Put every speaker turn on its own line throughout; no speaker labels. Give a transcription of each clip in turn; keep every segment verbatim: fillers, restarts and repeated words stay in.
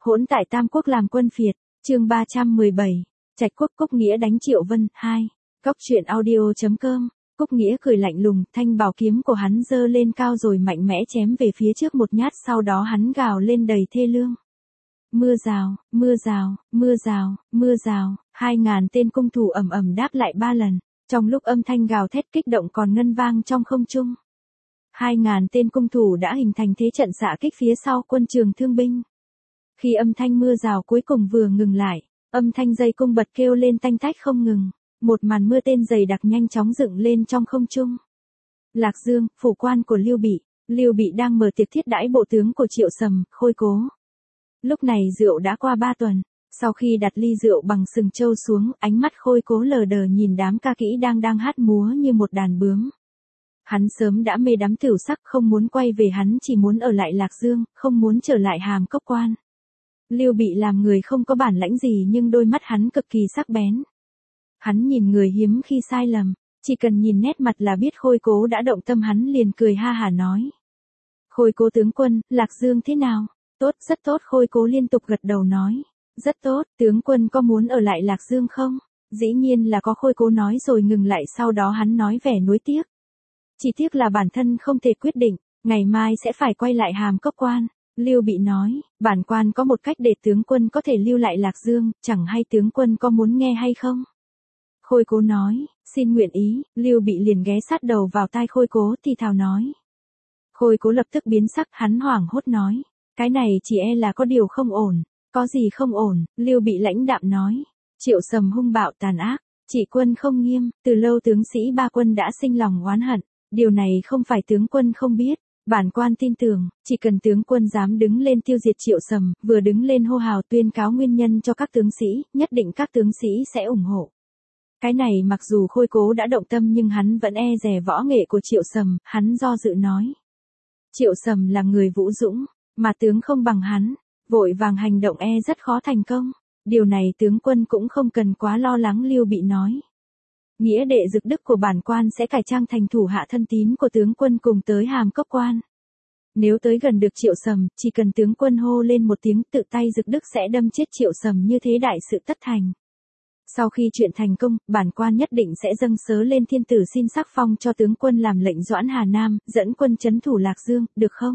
Hỗn tại Tam Quốc làm quân phiệt, chương ba trăm mười bảy, Trạch Quốc Cúc Nghĩa đánh Triệu Vân, hai. Cốc truyện audio.com, Cúc Nghĩa cười lạnh lùng, thanh bảo kiếm của hắn giơ lên cao rồi mạnh mẽ chém về phía trước một nhát, sau đó hắn gào lên đầy thê lương. Mưa rào, mưa rào, mưa rào, mưa rào, hai ngàn tên cung thủ ầm ầm đáp lại ba lần, trong lúc âm thanh gào thét kích động còn ngân vang trong không trung. Hai ngàn tên cung thủ đã hình thành thế trận xạ kích phía sau quân Trường Thương binh. Khi âm thanh mưa rào cuối cùng vừa ngừng lại, âm thanh dây cung bật kêu lên tanh tách không ngừng, một màn mưa tên dày đặc nhanh chóng dựng lên trong không trung. Lạc Dương, phủ quan của Lưu Bị, Lưu Bị đang mở tiệc thiết đãi bộ tướng của Triệu Sầm, Khôi Cố. Lúc này rượu đã qua ba tuần, sau khi đặt ly rượu bằng sừng trâu xuống, ánh mắt Khôi Cố lờ đờ nhìn đám ca kỹ đang đang hát múa như một đàn bướm. Hắn sớm đã mê đắm tửu sắc, không muốn quay về, hắn chỉ muốn ở lại Lạc Dương, không muốn trở lại Hàm Cốc Quan. Lưu Bị làm người không có bản lãnh gì nhưng đôi mắt hắn cực kỳ sắc bén. Hắn nhìn người hiếm khi sai lầm, chỉ cần nhìn nét mặt là biết Khôi Cố đã động tâm, hắn liền cười ha hả nói. Khôi Cố tướng quân, Lạc Dương thế nào? Tốt, rất tốt. Khôi Cố liên tục gật đầu nói. Rất tốt, tướng quân có muốn ở lại Lạc Dương không? Dĩ nhiên là có. Khôi Cố nói rồi ngừng lại, sau đó hắn nói vẻ nuối tiếc. Chỉ tiếc là bản thân không thể quyết định, ngày mai sẽ phải quay lại Hàm Cốc Quan. Lưu Bị nói, bản quan có một cách để tướng quân có thể lưu lại Lạc Dương, chẳng hay tướng quân có muốn nghe hay không? Khôi Cố nói, xin nguyện ý. Lưu Bị liền ghé sát đầu vào tai Khôi Cố thì thào nói. Khôi Cố lập tức biến sắc, hắn hoảng hốt nói, cái này chỉ e là có điều không ổn. Có gì không ổn? Lưu Bị lãnh đạm nói, Triệu Sầm hung bạo tàn ác, trị quân không nghiêm, từ lâu tướng sĩ ba quân đã sinh lòng oán hận, điều này không phải tướng quân không biết. Bản quan tin tưởng, chỉ cần tướng quân dám đứng lên tiêu diệt Triệu Sầm, vừa đứng lên hô hào tuyên cáo nguyên nhân cho các tướng sĩ, nhất định các tướng sĩ sẽ ủng hộ. Cái này mặc dù Khôi Cố đã động tâm nhưng hắn vẫn e dè võ nghệ của Triệu Sầm, hắn do dự nói. Triệu Sầm là người vũ dũng, mà tướng không bằng hắn, vội vàng hành động e rất khó thành công. Điều này tướng quân cũng không cần quá lo lắng. Lưu Bị nói. Nghĩa đệ Dực Đức của bản quan sẽ cải trang thành thủ hạ thân tín của tướng quân cùng tới Hàm Cốc Quan. Nếu tới gần được Triệu Sầm, chỉ cần tướng quân hô lên một tiếng, tự tay Dực Đức sẽ đâm chết Triệu Sầm, như thế đại sự tất thành. Sau khi chuyện thành công, bản quan nhất định sẽ dâng sớ lên thiên tử xin sắc phong cho tướng quân làm lệnh doãn Hà Nam, dẫn quân trấn thủ Lạc Dương, được không?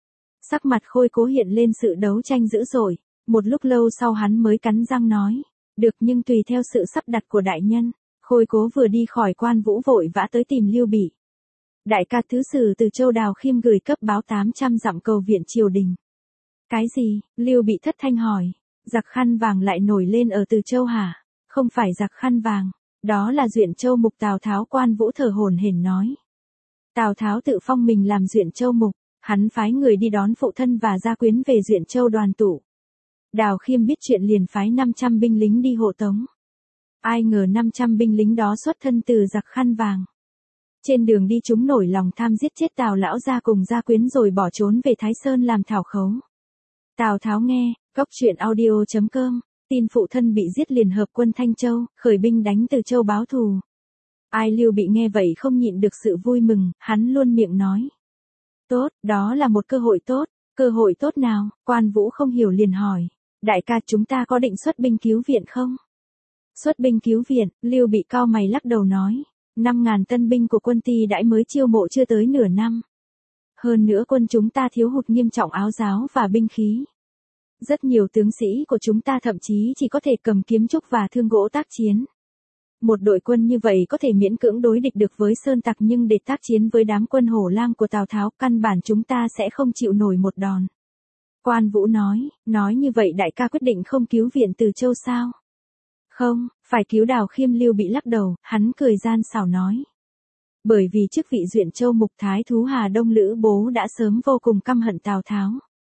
Sắc mặt Khôi Cố hiện lên sự đấu tranh dữ dội, một lúc lâu sau hắn mới cắn răng nói, được, nhưng tùy theo sự sắp đặt của đại nhân. Khôi Cố vừa đi khỏi Quan Vũ vội vã tới tìm Lưu Bị. Đại ca thứ sử từ Châu Đào Khiêm gửi cấp báo tám trăm dặm cầu viện triều đình. Cái gì? Lưu Bị thất thanh hỏi. Giặc khăn vàng lại nổi lên ở Từ Châu hả? Không phải giặc khăn vàng, đó là Duyện Châu Mục. Tào Tháo. Quan Vũ thở hổn hển nói. Tào Tháo tự phong mình làm Duyện Châu Mục, hắn phái người đi đón phụ thân và gia quyến về Duyện Châu đoàn tụ. Đào Khiêm biết chuyện liền phái năm trăm binh lính đi hộ tống. Ai ngờ năm trăm binh lính đó xuất thân từ giặc khăn vàng. Trên đường đi chúng nổi lòng tham giết chết Tào lão gia cùng gia quyến rồi bỏ trốn về Thái Sơn làm thảo khấu. Tào Tháo nghe, Cốc truyện audio.com, tin phụ thân bị giết liền hợp quân Thanh Châu, khởi binh đánh Từ Châu báo thù. Ai Lưu Bị nghe vậy không nhịn được sự vui mừng, hắn luôn miệng nói. Tốt, đó là một cơ hội tốt. Cơ hội tốt nào? Quan Vũ không hiểu liền hỏi. Đại ca, chúng ta có định xuất binh cứu viện không? Xuất binh cứu viện? Lưu Bị cau mày lắc đầu nói. Năm ngàn tân binh của quân Ty Đãi mới chiêu mộ chưa tới nửa năm. Hơn nữa quân chúng ta thiếu hụt nghiêm trọng áo giáo và binh khí. Rất nhiều tướng sĩ của chúng ta thậm chí chỉ có thể cầm kiếm trúc và thương gỗ tác chiến. Một đội quân như vậy có thể miễn cưỡng đối địch được với Sơn Tặc, nhưng để tác chiến với đám quân hổ lang của Tào Tháo, căn bản chúng ta sẽ không chịu nổi một đòn. Quan Vũ nói, nói như vậy đại ca quyết định không cứu viện Từ Châu sao? Không, phải cứu Đào Khiêm. Lưu Bị lắc đầu, hắn cười gian xảo nói. Bởi vì chức vị Duyện Châu Mục Thái thú Hà Đông Lữ Bố đã sớm vô cùng căm hận Tào Tháo.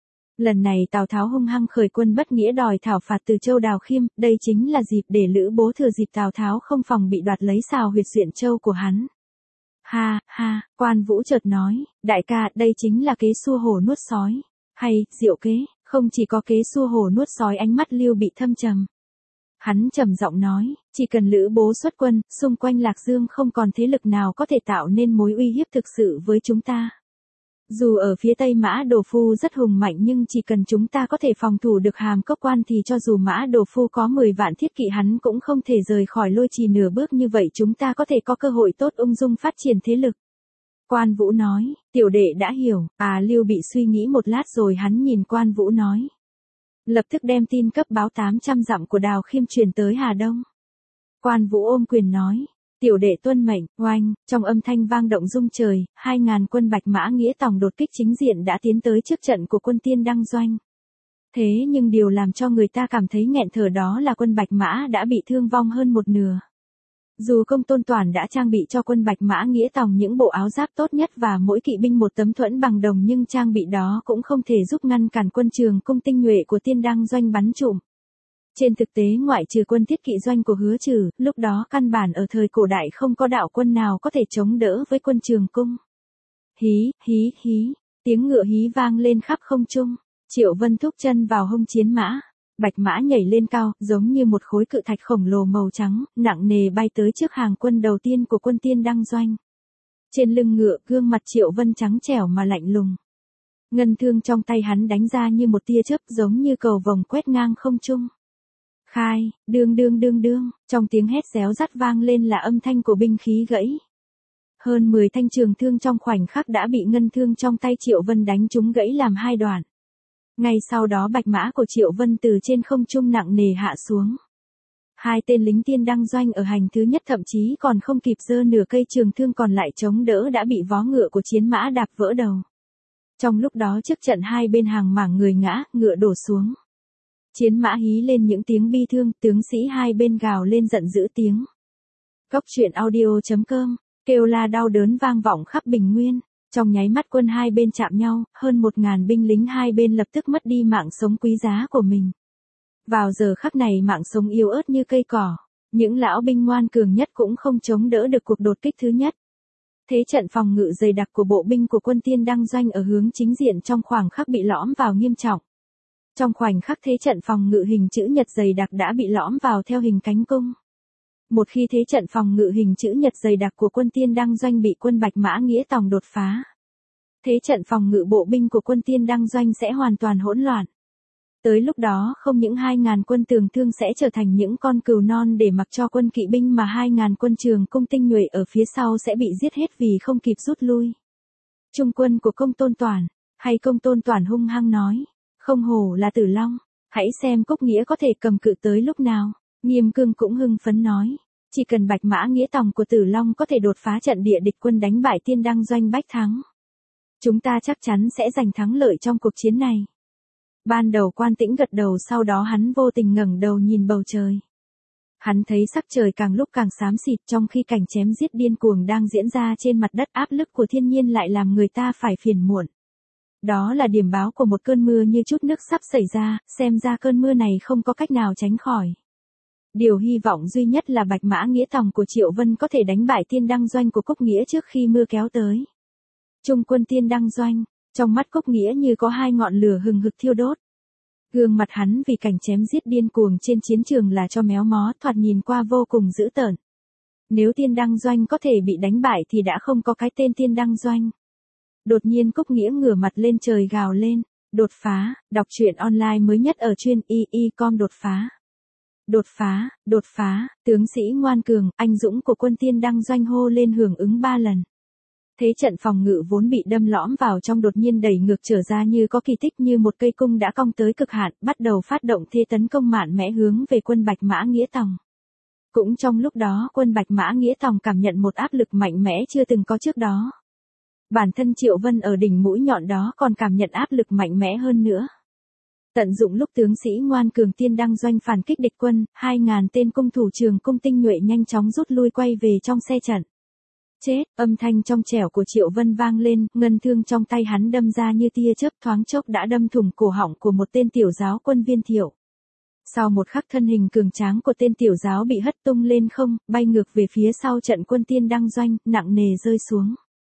Lần này Tào Tháo hung hăng khởi quân bất nghĩa đòi thảo phạt Từ Châu Đào Khiêm, đây chính là dịp để Lữ Bố thừa dịp Tào Tháo không phòng bị đoạt lấy xào huyệt Duyện Châu của hắn. Ha, ha, Quan Vũ chợt nói, đại ca, đây chính là kế xua hổ nuốt sói. Hay, diệu kế, không chỉ có kế xua hổ nuốt sói. Ánh mắt Lưu Bị thâm trầm. Hắn trầm giọng nói, chỉ cần Lữ Bố xuất quân, xung quanh Lạc Dương không còn thế lực nào có thể tạo nên mối uy hiếp thực sự với chúng ta. Dù ở phía Tây Mã Đồ Phu rất hùng mạnh nhưng chỉ cần chúng ta có thể phòng thủ được Hàm Cốc Quan thì cho dù Mã Đồ Phu có mười vạn thiết kỵ hắn cũng không thể rời khỏi Lôi Trì nửa bước, như vậy chúng ta có thể có cơ hội tốt ung dung phát triển thế lực. Quan Vũ nói, tiểu đệ đã hiểu. À, Lưu Bị suy nghĩ một lát rồi hắn nhìn Quan Vũ nói. Lập tức đem tin cấp báo tám trăm dặm của Đào Khiêm truyền tới Hà Đông. Quan Vũ ôm quyền nói. Tiểu đệ tuân mệnh. Oanh, trong âm thanh vang động rung trời, hai ngàn quân Bạch Mã Nghĩa Tòng đột kích chính diện đã tiến tới trước trận của quân Tiên Đăng Doanh. Thế nhưng điều làm cho người ta cảm thấy nghẹn thở đó là quân Bạch Mã đã bị thương vong hơn một nửa. Dù Công Tôn Toản đã trang bị cho quân Bạch Mã Nghĩa Tòng những bộ áo giáp tốt nhất và mỗi kỵ binh một tấm thuẫn bằng đồng, nhưng trang bị đó cũng không thể giúp ngăn cản quân Trường Cung tinh nhuệ của Tiên Đăng Doanh bắn trụm. Trên thực tế ngoại trừ quân thiết kỵ doanh của Hứa Trừ, lúc đó căn bản ở thời cổ đại không có đạo quân nào có thể chống đỡ với quân Trường Cung. Hí, hí, hí, tiếng ngựa hí vang lên khắp không trung. Triệu Vân thúc chân vào hông chiến mã. Bạch mã nhảy lên cao, giống như một khối cự thạch khổng lồ màu trắng, nặng nề bay tới trước hàng quân đầu tiên của quân Tiên Đăng Doanh. Trên lưng ngựa, gương mặt Triệu Vân trắng trẻo mà lạnh lùng. Ngân thương trong tay hắn đánh ra như một tia chớp, giống như cầu vồng quét ngang không trung. Khai, đương đương đương đương, trong tiếng hét réo rắt vang lên là âm thanh của binh khí gãy. Hơn mười thanh trường thương trong khoảnh khắc đã bị ngân thương trong tay Triệu Vân đánh trúng gãy làm hai đoạn. Ngay sau đó bạch mã của Triệu Vân từ trên không trung nặng nề hạ xuống. Hai tên lính Tiên Đăng Doanh ở hành thứ nhất thậm chí còn không kịp giơ nửa cây trường thương còn lại chống đỡ đã bị vó ngựa của chiến mã đạp vỡ đầu. Trong lúc đó trước trận hai bên hàng mảng người ngã, ngựa đổ xuống. Chiến mã hí lên những tiếng bi thương, tướng sĩ hai bên gào lên giận dữ tiếng. Cốc truyện audio chấm com, kêu la đau đớn vang vọng khắp Bình Nguyên. Trong nháy mắt quân hai bên chạm nhau, hơn một ngàn binh lính hai bên lập tức mất đi mạng sống quý giá của mình. Vào giờ khắc này mạng sống yếu ớt như cây cỏ, những lão binh ngoan cường nhất cũng không chống đỡ được cuộc đột kích thứ nhất. Thế trận phòng ngự dày đặc của bộ binh của quân Tiên Đăng Doanh ở hướng chính diện trong khoảng khắc bị lõm vào nghiêm trọng. Trong khoảnh khắc thế trận phòng ngự hình chữ nhật dày đặc đã bị lõm vào theo hình cánh cung. Một khi thế trận phòng ngự hình chữ nhật dày đặc của quân Tiên Đăng Doanh bị quân Bạch Mã Nghĩa Tòng đột phá, thế trận phòng ngự bộ binh của quân Tiên Đăng Doanh sẽ hoàn toàn hỗn loạn. Tới lúc đó không những hai ngàn quân tường thương sẽ trở thành những con cừu non để mặc cho quân kỵ binh mà hai ngàn quân Trường Cung tinh nhuệ ở phía sau sẽ bị giết hết vì không kịp rút lui. Trung quân của Công Tôn Toản, hay Công Tôn Toản hung hăng nói, không hổ là Tử Long, hãy xem Cúc Nghĩa có thể cầm cự tới lúc nào. Nghiêm Cương cũng hưng phấn nói, chỉ cần Bạch Mã Nghĩa Tòng của Tử Long có thể đột phá trận địa địch quân đánh bại Tiên Đăng Doanh bách thắng, chúng ta chắc chắn sẽ giành thắng lợi trong cuộc chiến này. Ban đầu Quan Tĩnh gật đầu, sau đó hắn vô tình ngẩng đầu nhìn bầu trời. Hắn thấy sắc trời càng lúc càng xám xịt, trong khi cảnh chém giết điên cuồng đang diễn ra trên mặt đất, áp lực của thiên nhiên lại làm người ta phải phiền muộn. Đó là điểm báo của một cơn mưa như chút nước sắp xảy ra, xem ra cơn mưa này không có cách nào tránh khỏi. Điều hy vọng duy nhất là Bạch Mã Nghĩa Tòng của Triệu Vân có thể đánh bại Tiên Đăng Doanh của Cúc Nghĩa trước khi mưa kéo tới. Trung quân Tiên Đăng Doanh, trong mắt Cúc Nghĩa như có hai ngọn lửa hừng hực thiêu đốt. Gương mặt hắn vì cảnh chém giết điên cuồng trên chiến trường là cho méo mó, thoạt nhìn qua vô cùng dữ tợn. Nếu Tiên Đăng Doanh có thể bị đánh bại thì đã không có cái tên Tiên Đăng Doanh. Đột nhiên Cúc Nghĩa ngửa mặt lên trời gào lên, đột phá, đọc truyện online mới nhất ở chuyên y y chấm com đột phá. Đột phá, đột phá, tướng sĩ ngoan cường, anh dũng của quân Tiên Đăng Doanh hô lên hưởng ứng ba lần. Thế trận phòng ngự vốn bị đâm lõm vào trong đột nhiên đẩy ngược trở ra như có kỳ tích, như một cây cung đã cong tới cực hạn, bắt đầu phát động thế tấn công mạnh mẽ hướng về quân Bạch Mã Nghĩa Tòng. Cũng trong lúc đó quân Bạch Mã Nghĩa Tòng cảm nhận một áp lực mạnh mẽ chưa từng có trước đó. Bản thân Triệu Vân ở đỉnh mũi nhọn đó còn cảm nhận áp lực mạnh mẽ hơn nữa. Tận dụng lúc tướng sĩ ngoan cường Tiên Đăng Doanh phản kích địch quân, hai ngàn tên cung thủ Trường Cung tinh nhuệ nhanh chóng rút lui quay về trong xe trận. Chết, âm thanh trong trẻo của Triệu Vân vang lên, ngân thương trong tay hắn đâm ra như tia chớp, thoáng chốc đã đâm thủng cổ họng của một tên tiểu giáo quân Viên Thiệu. Sau một khắc thân hình cường tráng của tên tiểu giáo bị hất tung lên không, bay ngược về phía sau trận quân Tiên Đăng Doanh, nặng nề rơi xuống.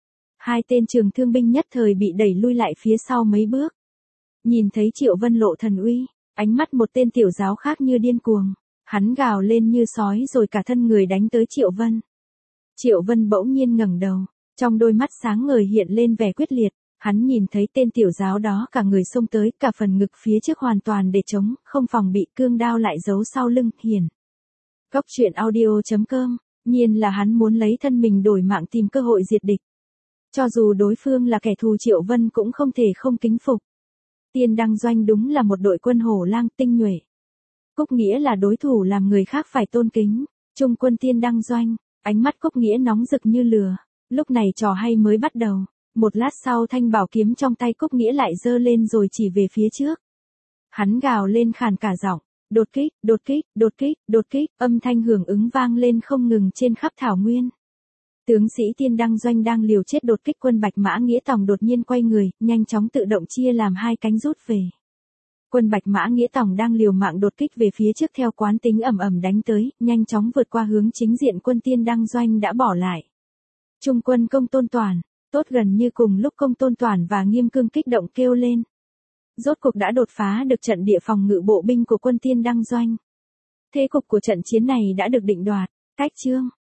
Hai tên trường thương binh nhất thời bị đẩy lui lại phía sau mấy bước. Nhìn thấy Triệu Vân lộ thần uy, ánh mắt một tên tiểu giáo khác như điên cuồng, hắn gào lên như sói rồi cả thân người đánh tới Triệu Vân. Triệu Vân bỗng nhiên ngẩng đầu, trong đôi mắt sáng ngời hiện lên vẻ quyết liệt, Hắn nhìn thấy tên tiểu giáo đó cả người xông tới, cả phần ngực phía trước hoàn toàn để trống, không phòng bị, cương đao lại giấu sau lưng, hiền. Góc truyện audio chấm com, nhiên là hắn muốn lấy thân mình đổi mạng tìm cơ hội diệt địch. Cho dù đối phương là kẻ thù Triệu Vân cũng không thể không kính phục. Tiên Đăng Doanh đúng là một đội quân hổ lang tinh nhuệ. Cúc Nghĩa là đối thủ làm người khác phải tôn kính. Trung quân Tiên Đăng Doanh, ánh mắt Cúc Nghĩa nóng rực như lửa. Lúc này trò hay mới bắt đầu. Một lát sau thanh bảo kiếm trong tay Cúc Nghĩa lại giơ lên rồi chỉ về phía trước. Hắn gào lên khàn cả giọng, đột kích, đột kích, đột kích, đột kích, âm thanh hưởng ứng vang lên không ngừng trên khắp thảo nguyên. Tướng sĩ Tiên Đăng Doanh đang liều chết đột kích quân Bạch Mã Nghĩa Tòng đột nhiên quay người, nhanh chóng tự động chia làm hai cánh rút về. Quân Bạch Mã Nghĩa Tòng đang liều mạng đột kích về phía trước theo quán tính ầm ầm đánh tới, nhanh chóng vượt qua hướng chính diện quân Tiên Đăng Doanh đã bỏ lại. Trung quân Công Tôn Toản, tốt gần như cùng lúc Công Tôn Toản và Nghiêm Cương kích động kêu lên. Rốt cuộc đã đột phá được trận địa phòng ngự bộ binh của quân Tiên Đăng Doanh. Thế cục của trận chiến này đã được định đoạt, cách chương.